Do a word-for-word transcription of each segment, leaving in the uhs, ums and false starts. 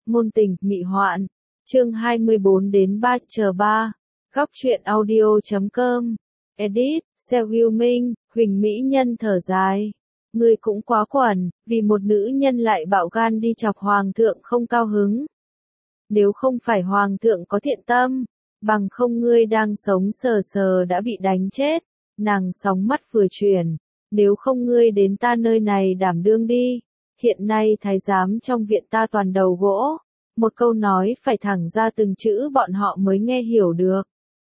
Ngôn tình, mị hoạn. Chương hai mươi bốn đến ba chờ ba. Góc truyện audio chấm com. Edit, Seo Hưu Minh, Huỳnh Mỹ Nhân thở dài. Ngươi cũng quá quẩn, vì một nữ nhân lại bạo gan đi chọc hoàng thượng không cao hứng. Nếu không phải hoàng thượng có thiện tâm, bằng không ngươi đang sống sờ sờ đã bị đánh chết. Nàng sóng mắt vừa chuyển, nếu không ngươi đến ta nơi này đảm đương đi. Hiện nay thái giám trong viện ta toàn đầu gỗ, một câu nói phải thẳng ra từng chữ bọn họ mới nghe hiểu được.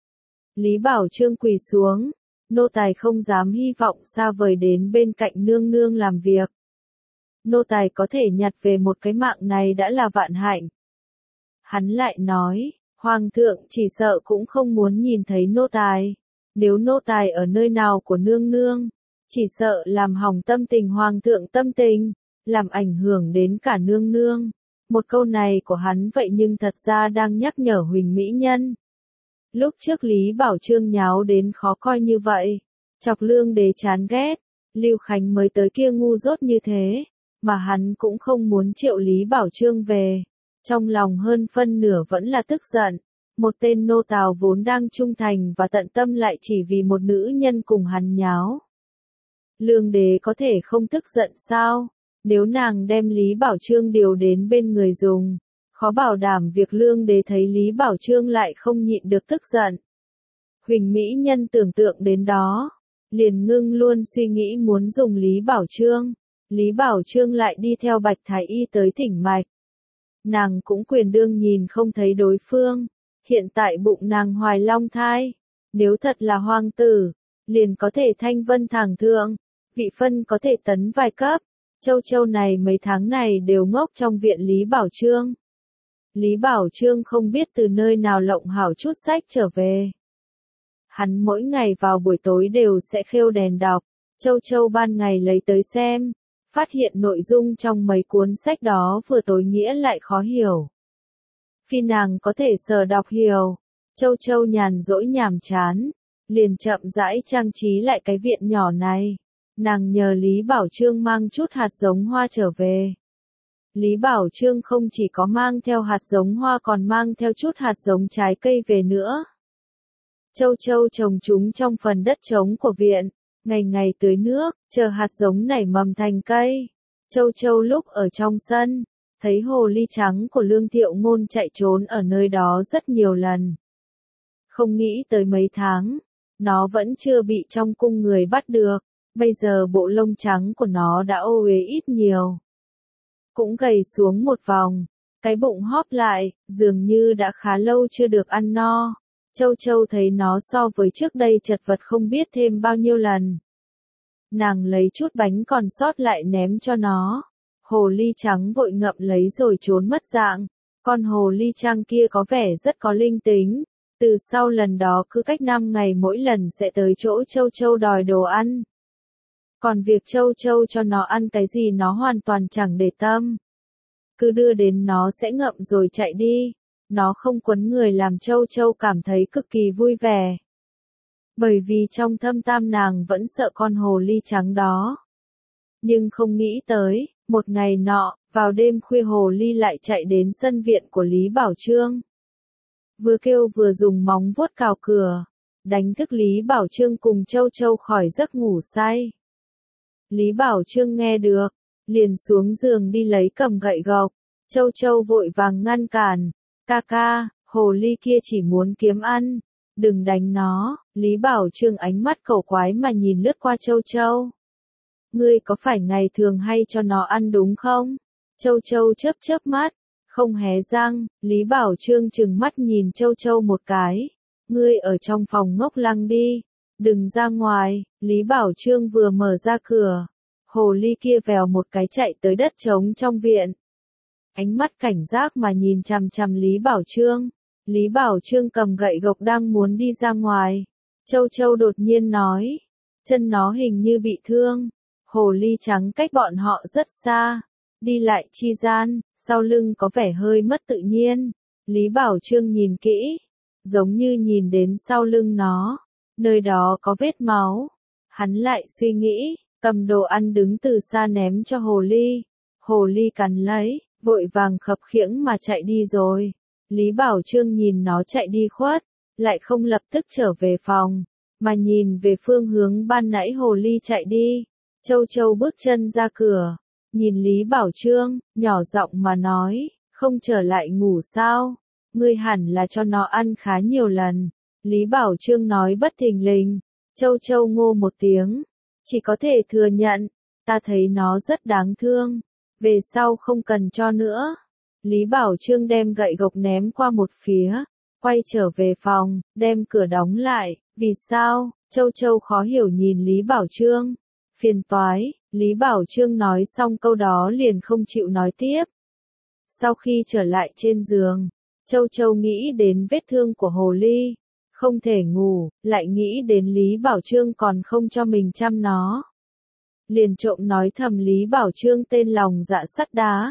Lý Bảo Trương quỳ xuống, nô tài không dám hy vọng xa vời đến bên cạnh nương nương làm việc. Nô tài có thể nhặt về một cái mạng này đã là vạn hạnh. Hắn lại nói, hoàng thượng chỉ sợ cũng không muốn nhìn thấy nô tài. Nếu nô tài ở nơi nào của nương nương, chỉ sợ làm hỏng tâm tình hoàng thượng tâm tình, làm ảnh hưởng đến cả nương nương. Một câu này của hắn vậy nhưng thật ra đang nhắc nhở Huỳnh Mỹ Nhân. Lúc trước Lý Bảo Trương nháo đến khó coi như vậy, chọc Lương Đế chán ghét, Lưu Khánh mới tới kia ngu dốt như thế, mà hắn cũng không muốn triệu Lý Bảo Trương về. Trong lòng hơn phân nửa vẫn là tức giận, một tên nô tào vốn đang trung thành và tận tâm lại chỉ vì một nữ nhân cùng hắn nháo. Lương Đế có thể không tức giận sao? Nếu nàng đem Lý Bảo Trương điều đến bên người dùng, khó bảo đảm việc Lương Đế thấy Lý Bảo Trương lại không nhịn được tức giận. Huỳnh Mỹ Nhân tưởng tượng đến đó, liền ngưng luôn suy nghĩ muốn dùng Lý Bảo Trương. Lý Bảo Trương lại đi theo Bạch Thái Y tới thỉnh mạch. Nàng cũng quyền đương nhìn không thấy đối phương, hiện tại bụng nàng hoài long thai. Nếu thật là hoàng tử, liền có thể thanh vân thẳng thượng, vị phân có thể tấn vài cấp. Châu Châu này mấy tháng này đều ngốc trong viện Lý Bảo Trương. Lý Bảo Trương không biết từ nơi nào lộng hảo chút sách trở về. Hắn mỗi ngày vào buổi tối đều sẽ khêu đèn đọc, Châu Châu ban ngày lấy tới xem, phát hiện nội dung trong mấy cuốn sách đó vừa tối nghĩa lại khó hiểu. Phi nàng có thể sờ đọc hiểu, Châu Châu nhàn rỗi nhàm chán, liền chậm rãi trang trí lại cái viện nhỏ này. Nàng nhờ Lý Bảo Trương mang chút hạt giống hoa trở về. Lý Bảo Trương không chỉ có mang theo hạt giống hoa còn mang theo chút hạt giống trái cây về nữa. Châu Châu trồng chúng trong phần đất trống của viện, ngày ngày tưới nước, chờ hạt giống nảy mầm thành cây. Châu Châu lúc ở trong sân, thấy hồ ly trắng của Lương Thiệu Ngôn chạy trốn ở nơi đó rất nhiều lần. Không nghĩ tới mấy tháng, nó vẫn chưa bị trong cung người bắt được. Bây giờ bộ lông trắng của nó đã ô uế ít nhiều. Cũng gầy xuống một vòng, cái bụng hóp lại, dường như đã khá lâu chưa được ăn no. Châu Châu thấy nó so với trước đây chật vật không biết thêm bao nhiêu lần. Nàng lấy chút bánh còn sót lại ném cho nó. Hồ ly trắng vội ngậm lấy rồi trốn mất dạng. Con hồ ly trăng kia có vẻ rất có linh tính. Từ sau lần đó cứ cách năm ngày mỗi lần sẽ tới chỗ Châu Châu đòi đồ ăn. Còn việc Châu Châu cho nó ăn cái gì nó hoàn toàn chẳng để tâm. Cứ đưa đến nó sẽ ngậm rồi chạy đi. Nó không quấn người làm Châu Châu cảm thấy cực kỳ vui vẻ. Bởi vì trong thâm tam nàng vẫn sợ con hồ ly trắng đó. Nhưng không nghĩ tới, một ngày nọ, vào đêm khuya hồ ly lại chạy đến sân viện của Lý Bảo Trương. Vừa kêu vừa dùng móng vuốt cào cửa, đánh thức Lý Bảo Trương cùng Châu Châu khỏi giấc ngủ say. Lý Bảo Trương nghe được, liền xuống giường đi lấy cầm gậy gộc. Châu Châu vội vàng ngăn cản, ca ca, hồ ly kia chỉ muốn kiếm ăn, đừng đánh nó. Lý Bảo Trương ánh mắt cầu quái mà nhìn lướt qua Châu Châu. Ngươi có phải ngày thường hay cho nó ăn đúng không? Châu Châu chớp chớp mắt, không hé răng. Lý Bảo Trương trừng mắt nhìn Châu Châu một cái. Ngươi ở trong phòng ngốc lăng đi, đừng ra ngoài. Lý Bảo Trương vừa mở ra cửa, hồ ly kia vèo một cái chạy tới đất trống trong viện. Ánh mắt cảnh giác mà nhìn chằm chằm Lý Bảo Trương. Lý Bảo Trương cầm gậy gộc đang muốn đi ra ngoài. Châu Châu đột nhiên nói, chân nó hình như bị thương. Hồ ly trắng cách bọn họ rất xa, đi lại chi gian, sau lưng có vẻ hơi mất tự nhiên. Lý Bảo Trương nhìn kỹ, giống như nhìn đến sau lưng nó, nơi đó có vết máu. Hắn lại suy nghĩ, cầm đồ ăn đứng từ xa ném cho hồ ly. Hồ ly cắn lấy, vội vàng khập khiễng mà chạy đi rồi. Lý Bảo Trương nhìn nó chạy đi khuất, lại không lập tức trở về phòng, mà nhìn về phương hướng ban nãy hồ ly chạy đi. Châu Châu bước chân ra cửa, nhìn Lý Bảo Trương, nhỏ giọng mà nói, không trở lại ngủ sao? Ngươi hẳn là cho nó ăn khá nhiều lần. Lý Bảo Trương nói bất thình lình. Châu Châu ngô một tiếng, chỉ có thể thừa nhận, ta thấy nó rất đáng thương, về sau không cần cho nữa. Lý Bảo Trương đem gậy gộc ném qua một phía, quay trở về phòng, đem cửa đóng lại. Vì sao? Châu Châu khó hiểu nhìn Lý Bảo Trương. Phiền toái, Lý Bảo Trương nói xong câu đó liền không chịu nói tiếp. Sau khi trở lại trên giường, Châu Châu nghĩ đến vết thương của hồ ly, không thể ngủ, lại nghĩ đến Lý Bảo Trương còn không cho mình chăm nó. Liền trộm nói thầm Lý Bảo Trương tên lòng dạ sắt đá.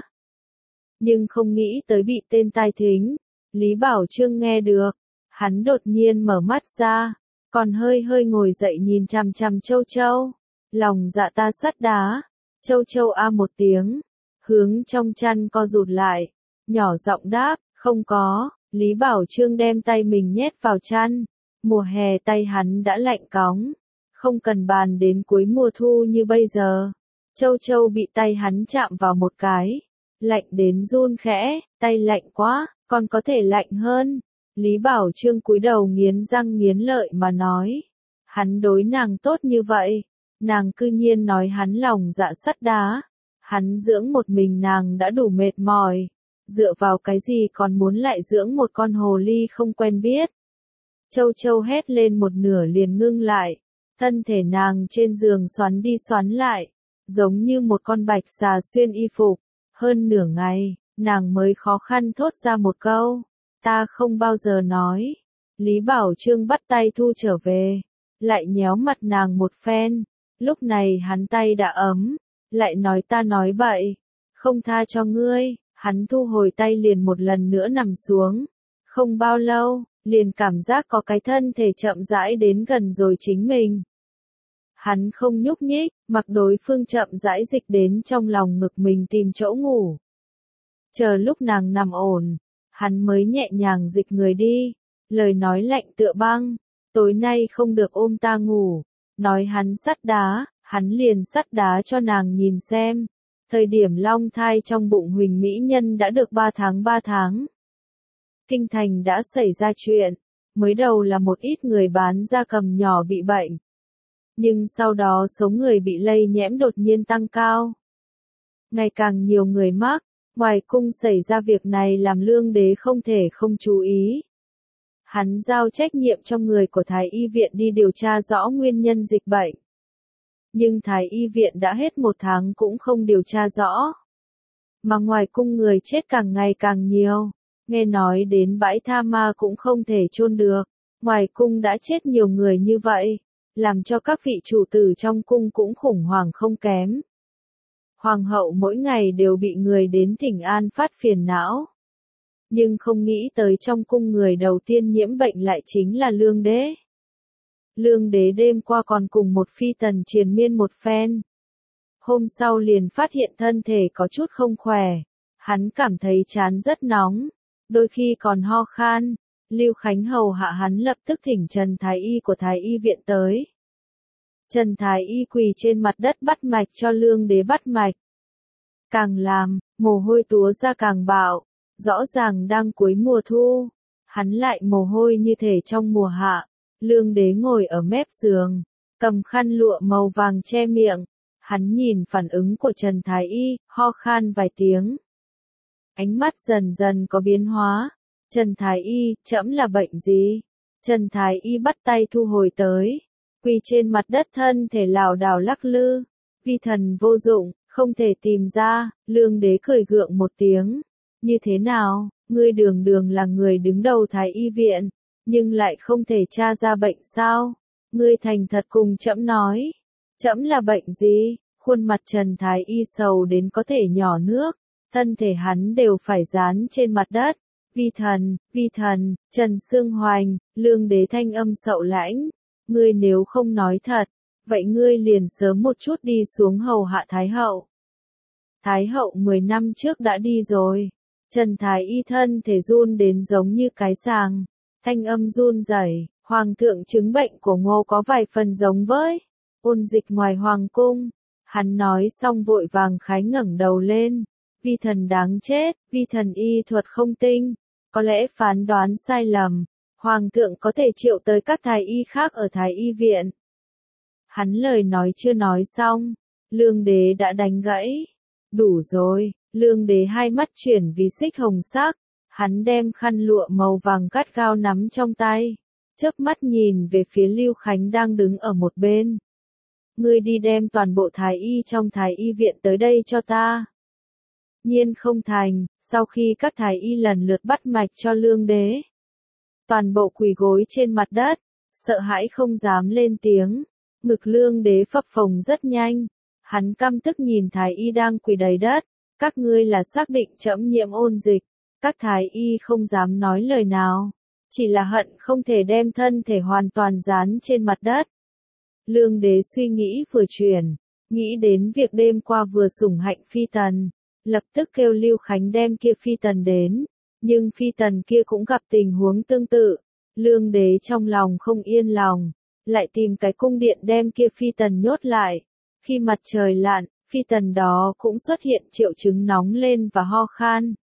Nhưng không nghĩ tới bị tên tai thính, Lý Bảo Trương nghe được, hắn đột nhiên mở mắt ra, còn hơi hơi ngồi dậy nhìn chằm chằm Châu Châu. Lòng dạ ta sắt đá. Châu Châu a một tiếng, hướng trong chăn co rụt lại, nhỏ giọng đáp, không có. Lý Bảo Trương đem tay mình nhét vào chăn, mùa hè tay hắn đã lạnh cóng, không cần bàn đến cuối mùa thu như bây giờ. Châu Châu bị tay hắn chạm vào một cái, lạnh đến run khẽ, tay lạnh quá, còn có thể lạnh hơn. Lý Bảo Trương cúi đầu nghiến răng nghiến lợi mà nói, hắn đối nàng tốt như vậy, nàng cư nhiên nói hắn lòng dạ sắt đá, hắn dưỡng một mình nàng đã đủ mệt mỏi, dựa vào cái gì còn muốn lại dưỡng một con hồ ly không quen biết. Châu Châu hét lên một nửa liền ngưng lại, thân thể nàng trên giường xoắn đi xoắn lại, giống như một con bạch xà xuyên y phục. Hơn nửa ngày, nàng mới khó khăn thốt ra một câu, ta không bao giờ nói. Lý Bảo Trương bắt tay thu trở về, lại nhéo mặt nàng một phen, lúc này hắn tay đã ấm, lại nói ta nói bậy, không tha cho ngươi. Hắn thu hồi tay liền một lần nữa nằm xuống, không bao lâu, liền cảm giác có cái thân thể chậm rãi đến gần rồi chính mình. Hắn không nhúc nhích, mặc đối phương chậm rãi dịch đến trong lòng ngực mình tìm chỗ ngủ. Chờ lúc nàng nằm ổn, hắn mới nhẹ nhàng dịch người đi, lời nói lạnh tựa băng, tối nay không được ôm ta ngủ, nói hắn sắt đá, hắn liền sắt đá cho nàng nhìn xem. Thời điểm long thai trong bụng Huỳnh Mỹ Nhân đã được ba tháng ba tháng. Kinh thành đã xảy ra chuyện, mới đầu là một ít người bán gia cầm nhỏ bị bệnh. Nhưng sau đó số người bị lây nhiễm đột nhiên tăng cao. Ngày càng nhiều người mắc, ngoài cung xảy ra việc này làm Lương Đế không thể không chú ý. Hắn giao trách nhiệm cho người của Thái Y Viện đi điều tra rõ nguyên nhân dịch bệnh. Nhưng Thái Y Viện đã hết một tháng cũng không điều tra rõ. Mà ngoài cung người chết càng ngày càng nhiều, nghe nói đến bãi tha ma cũng không thể chôn được. Ngoài cung đã chết nhiều người như vậy, làm cho các vị chủ tử trong cung cũng khủng hoảng không kém. Hoàng hậu mỗi ngày đều bị người đến thỉnh an phát phiền não. Nhưng không nghĩ tới trong cung người đầu tiên nhiễm bệnh lại chính là Lương Đế. Lương Đế đêm qua còn cùng một phi tần triền miên một phen. Hôm sau liền phát hiện thân thể có chút không khỏe. Hắn cảm thấy chán rất nóng, đôi khi còn ho khan. Lưu Khánh hầu hạ hắn lập tức thỉnh Trần Thái Y của Thái Y Viện tới. Trần Thái Y quỳ trên mặt đất bắt mạch cho Lương Đế bắt mạch. Càng làm, mồ hôi túa ra càng bạo, rõ ràng đang cuối mùa thu, hắn lại mồ hôi như thể trong mùa hạ. Lương Đế ngồi ở mép giường, cầm khăn lụa màu vàng che miệng, hắn nhìn phản ứng của Trần Thái Y, ho khan vài tiếng. Ánh mắt dần dần có biến hóa. Trần Thái Y, trẫm là bệnh gì? Trần Thái Y bắt tay thu hồi tới, quỳ trên mặt đất thân thể lảo đảo lắc lư, vi thần vô dụng, không thể tìm ra. Lương Đế cười gượng một tiếng, như thế nào, ngươi đường đường là người đứng đầu Thái Y Viện, nhưng lại không thể tra ra bệnh sao? Ngươi thành thật cùng trẫm nói, trẫm là bệnh gì? Khuôn mặt Trần Thái Y sầu đến có thể nhỏ nước, thân thể hắn đều phải dán trên mặt đất. Vi thần, vi thần, Trần Sương Hoành, Lương Đế thanh âm sậu lãnh, ngươi nếu không nói thật, vậy ngươi liền sớm một chút đi xuống hầu hạ Thái hậu. Thái hậu mười năm trước đã đi rồi. Trần Thái Y thân thể run đến giống như cái sàng. Thanh âm run rẩy. Hoàng thượng chứng bệnh của Ngô có vài phần giống với ôn dịch ngoài hoàng cung. Hắn nói xong vội vàng khái ngẩng đầu lên. Vi thần đáng chết, vi thần y thuật không tinh. Có lẽ phán đoán sai lầm. Hoàng thượng có thể triệu tới các thái y khác ở Thái Y viện. Hắn lời nói chưa nói xong. Lương đế đã đánh gãy. Đủ rồi, lương đế hai mắt chuyển vì xích hồng sắc. Hắn đem khăn lụa màu vàng gắt gao nắm trong tay. Chớp mắt nhìn về phía Lưu Khánh đang đứng ở một bên. Ngươi đi đem toàn bộ thái y trong Thái Y viện tới đây cho ta. Nhiên không thành, sau khi các thái y lần lượt bắt mạch cho lương đế. Toàn bộ quỳ gối trên mặt đất, sợ hãi không dám lên tiếng. Ngực lương đế phập phồng rất nhanh. Hắn căm tức nhìn thái y đang quỳ đầy đất. Các ngươi là xác định trẫm nhiễm ôn dịch. Các thái y không dám nói lời nào. Chỉ là hận không thể đem thân thể hoàn toàn dán trên mặt đất. Lương đế suy nghĩ vừa chuyển. Nghĩ đến việc đêm qua vừa sủng hạnh phi tần. Lập tức kêu Lưu Khánh đem kia phi tần đến. Nhưng phi tần kia cũng gặp tình huống tương tự. Lương đế trong lòng không yên lòng. Lại tìm cái cung điện đem kia phi tần nhốt lại. Khi mặt trời lặn, phi tần đó cũng xuất hiện triệu chứng nóng lên và ho khan.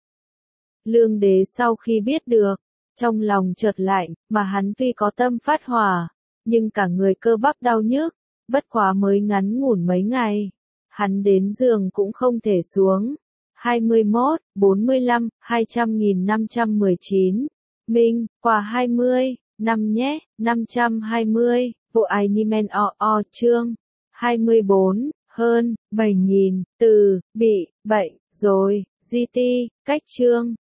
Lương đế sau khi biết được, trong lòng chợt lạnh, mà hắn tuy có tâm phát hỏa, nhưng cả người cơ bắp đau nhức, bất quá mới ngắn ngủn mấy ngày. Hắn đến giường cũng không thể xuống. hai mươi mốt, bốn mươi lăm, hai trăm nghìn năm trăm mười chín. Minh, quà hai mươi, năm nhé, năm trăm hai mươi, vụ ai nimen o o chương. hai mươi bốn, hơn, bảy nghìn, từ, bị, bệnh, rồi, gi ti, cách chương.